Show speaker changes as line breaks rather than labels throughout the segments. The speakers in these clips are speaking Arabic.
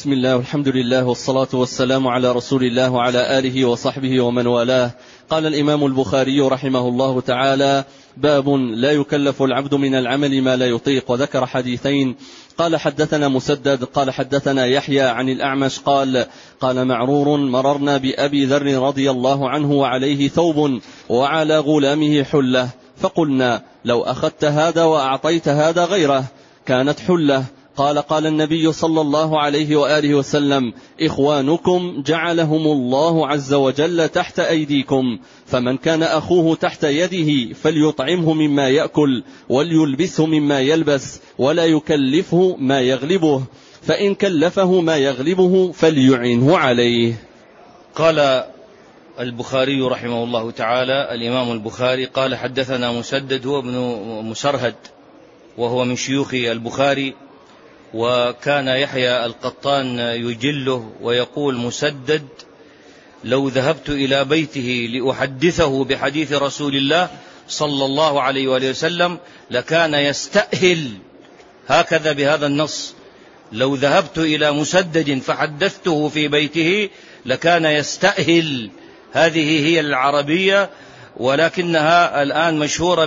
بسم الله والحمد لله والصلاة والسلام على رسول الله وعلى آله وصحبه ومن والاه. قال الإمام البخاري رحمه الله تعالى: باب لا يكلف العبد من العمل ما لا يطيق. وذكر حديثين: قال حدثنا مسدد قال حدثنا يحيى عن الأعمش قال معرور: مررنا بأبي ذر رضي الله عنه وعليه ثوب وعلى غلامه حلة، فقلنا: لو أخذت هذا وأعطيت هذا غيره كانت حلة. قال النبي صلى الله عليه وآله وسلم: إخوانكم جعلهم الله عز وجل تحت أيديكم، فمن كان أخوه تحت يده فليطعمه مما يأكل وليلبسه مما يلبس ولا يكلفه ما يغلبه، فإن كلفه ما يغلبه فليعنه عليه.
قال البخاري رحمه الله تعالى: الإمام البخاري قال حدثنا مسدد هو ابن مسرهد وهو من شيوخ البخاري، وكان يحيى القطان يجله ويقول: مسدد لو ذهبت إلى بيته لأحدثه بحديث رسول الله صلى الله عليه وآله وسلم لكان يستأهل، هكذا بهذا النص: لو ذهبت إلى مسدد فحدثته في بيته لكان يستأهل. هذه هي العربية، ولكنها الآن مشهورة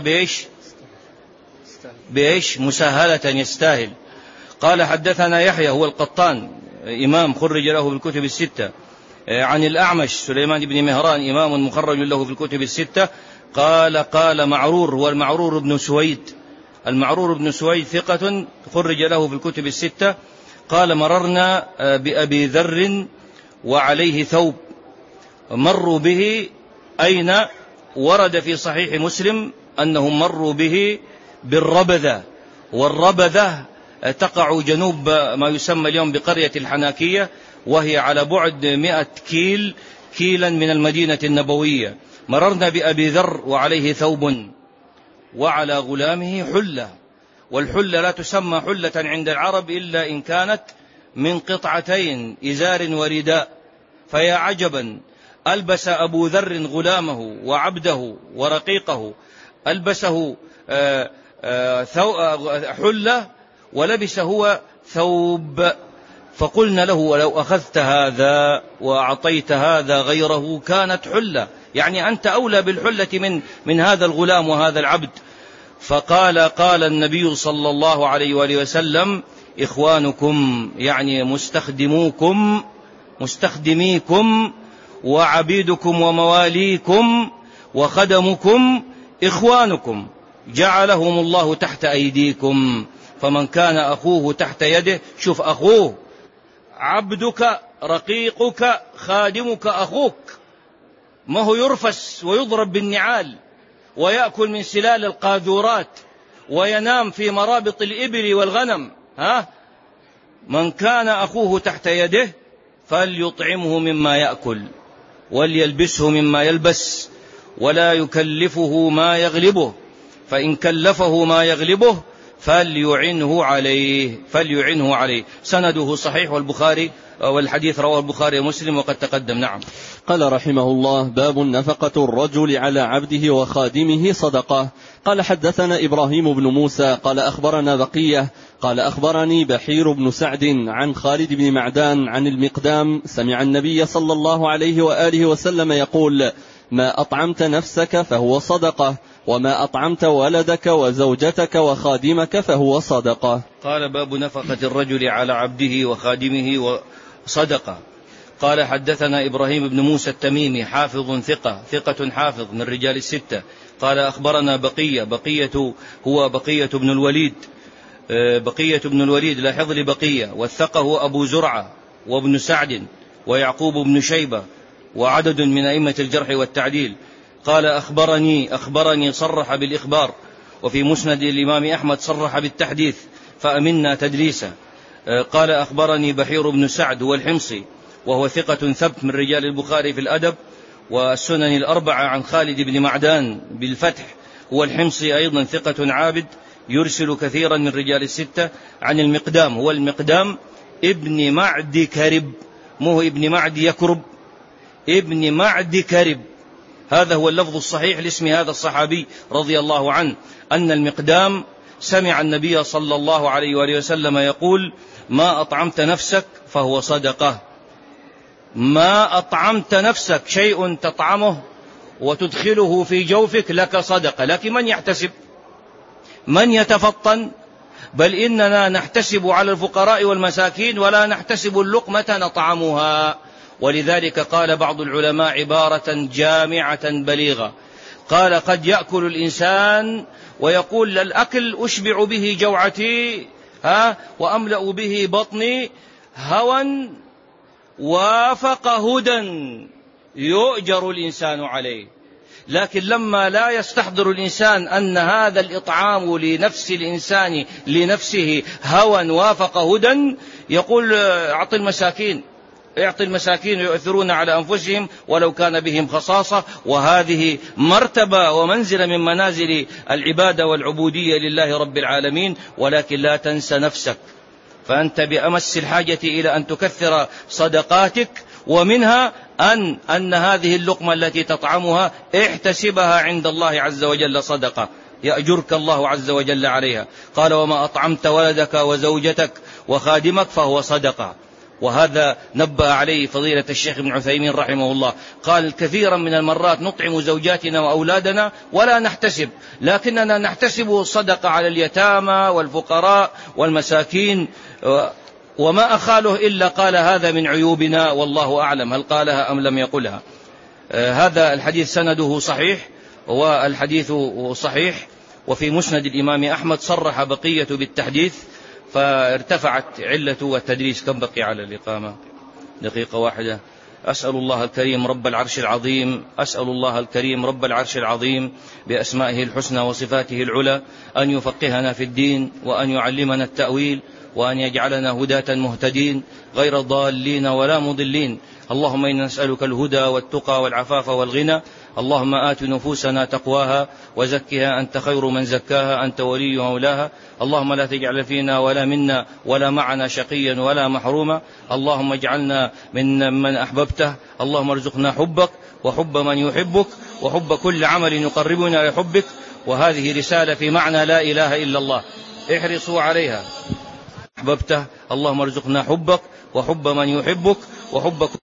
بإيش؟ مسهلة، يستاهل. قال حدثنا يحيى هو القطان، إمام خرج له في الكتب الستة، عن الأعمش سليمان بن مهران، إمام مخرج له في الكتب الستة. قال معرور هو المعرور بن سويد، المعرور بن سويد ثقة خرج له في الكتب الستة. قال: مررنا بأبي ذر وعليه ثوب. مروا به أين؟ ورد في صحيح مسلم أنهم مروا به بالربذة، والربذة تقع جنوب ما يسمى اليوم بقرية الحناكية، وهي على بعد 100 كيلا من المدينة النبوية. مررنا بأبي ذر وعليه ثوب وعلى غلامه حلة، والحلة لا تسمى حلة عند العرب إلا إن كانت من قطعتين، إزار ورداء. فيا عجبا، ألبس أبو ذر غلامه وعبده ورقيقه، ألبسه حلة ولبس هو ثوب. فقلنا له: ولو أخذت هذا وأعطيت هذا غيره كانت حلة، يعني أنت أولى بالحلة من هذا الغلام وهذا العبد. قال النبي صلى الله عليه وآله وسلم: إخوانكم، يعني مستخدميكم وعبيدكم ومواليكم وخدمكم، إخوانكم جعلهم الله تحت أيديكم، فمن كان أخوه تحت يده، شوف أخوه، عبدك رقيقك خادمك أخوك، ما هو يرفس ويضرب بالنعال ويأكل من سلال القاذورات وينام في مرابط الإبل والغنم. من كان أخوه تحت يده فليطعمه مما يأكل وليلبسه مما يلبس ولا يكلفه ما يغلبه، فإن كلفه ما يغلبه فليعنه عليه. سنده صحيح، والبخاري والحديث رواه البخاري ومسلم وقد تقدم. نعم.
قال رحمه الله: باب نفقة الرجل على عبده وخادمه صدقة. قال حدثنا إبراهيم بن موسى قال أخبرنا بقية قال أخبرني بحير بن سعد عن خالد بن معدان عن المقدام سمع النبي صلى الله عليه وآله وسلم يقول: ما أطعمت نفسك فهو صدقة، وما أطعمت ولدك وزوجتك وخادمك فهو صدقة.
قال: باب نفقة الرجل على عبده وخادمه وصدقة. قال حدثنا إبراهيم بن موسى التميمي حافظ ثقة حافظ من رجال الستة. قال أخبرنا بقية هو بقية بن الوليد لاحظ لي بقية، والثقه أبو زرعة وابن سعد ويعقوب بن شيبة وعدد من أئمة الجرح والتعديل. قال أخبرني صرح بالإخبار، وفي مسند الإمام أحمد صرح بالتحديث فأمنا تدليسه. قال أخبرني بحير بن سعد والحمصي وهو ثقة ثبت من رجال البخاري في الأدب والسنن الأربعة، عن خالد بن معدان بالفتح، هو الحمصي أيضا ثقة عابد يرسل كثيرا من رجال الستة. عن المقدام هو المقدام ابن معد كرب، مو ابن معد يكرب، ابن معد كرب، هذا هو اللفظ الصحيح لاسم هذا الصحابي رضي الله عنه، أن المقدام سمع النبي صلى الله عليه وآله وسلم يقول: ما أطعمت نفسك فهو صدقة. ما أطعمت نفسك، شيء تطعمه وتدخله في جوفك، لك صدقة. لكن من يحتسب؟ من يتفطن؟ بل إننا نحتسب على الفقراء والمساكين ولا نحتسب اللقمة نطعمها. ولذلك قال بعض العلماء عبارة جامعة بليغة، قال: قد يأكل الإنسان ويقول: للأكل أشبع به جوعتي وأملأ به بطني، هوى وافق هدى يؤجر الإنسان عليه. لكن لما لا يستحضر الإنسان أن هذا الإطعام لنفس الإنسان لنفسه هوى وافق هدى، يقول: أعطي المساكين، اعطي المساكين يؤثرون على أنفسهم ولو كان بهم خصاصة. وهذه مرتبة ومنزلة من منازل العبادة والعبودية لله رب العالمين. ولكن لا تنسى نفسك، فأنت بأمس الحاجة إلى أن تكثر صدقاتك، ومنها أن هذه اللقمة التي تطعمها احتسبها عند الله عز وجل صدقة، يأجرك الله عز وجل عليها. قال: وما أطعمت ولدك وزوجتك وخادمك فهو صدقة. وهذا نبه عليه فضيلة الشيخ ابن عثيمين رحمه الله، قال: كثيرا من المرات نطعم زوجاتنا وأولادنا ولا نحتسب، لكننا نحتسب الصدقة على اليتامى والفقراء والمساكين، وما أخاله إلا قال هذا من عيوبنا والله أعلم هل قالها أم لم يقلها. هذا الحديث سنده صحيح، والحديث صحيح. وفي مسند الإمام أحمد صرح بقية بالتحديث فارتفعت علة والتدريس. كم بقي على الإقامة؟ دقيقة واحدة. أسأل الله الكريم رب العرش العظيم، أسأل الله الكريم رب العرش العظيم بأسمائه الحسنى وصفاته العلى أن يفقهنا في الدين، وأن يعلمنا التأويل، وأن يجعلنا هداة مهتدين غير ضالين ولا مضلين. اللهم إنا نسألك الهدى والتقى والعفاف والغنى. اللهم آت نفوسنا تقواها وزكها أنت خير من زكاها، أنت ولي مولاها. اللهم لا تجعل فينا ولا منا ولا معنا شقيا ولا محروما. اللهم اجعلنا من أحببته. اللهم ارزقنا حبك وحب من يحبك وحب كل عمل يقربنا إلى حبك. وهذه رسالة في معنى لا إله إلا الله، احرصوا عليها. أحببته، اللهم ارزقنا حبك وحب من يحبك وحب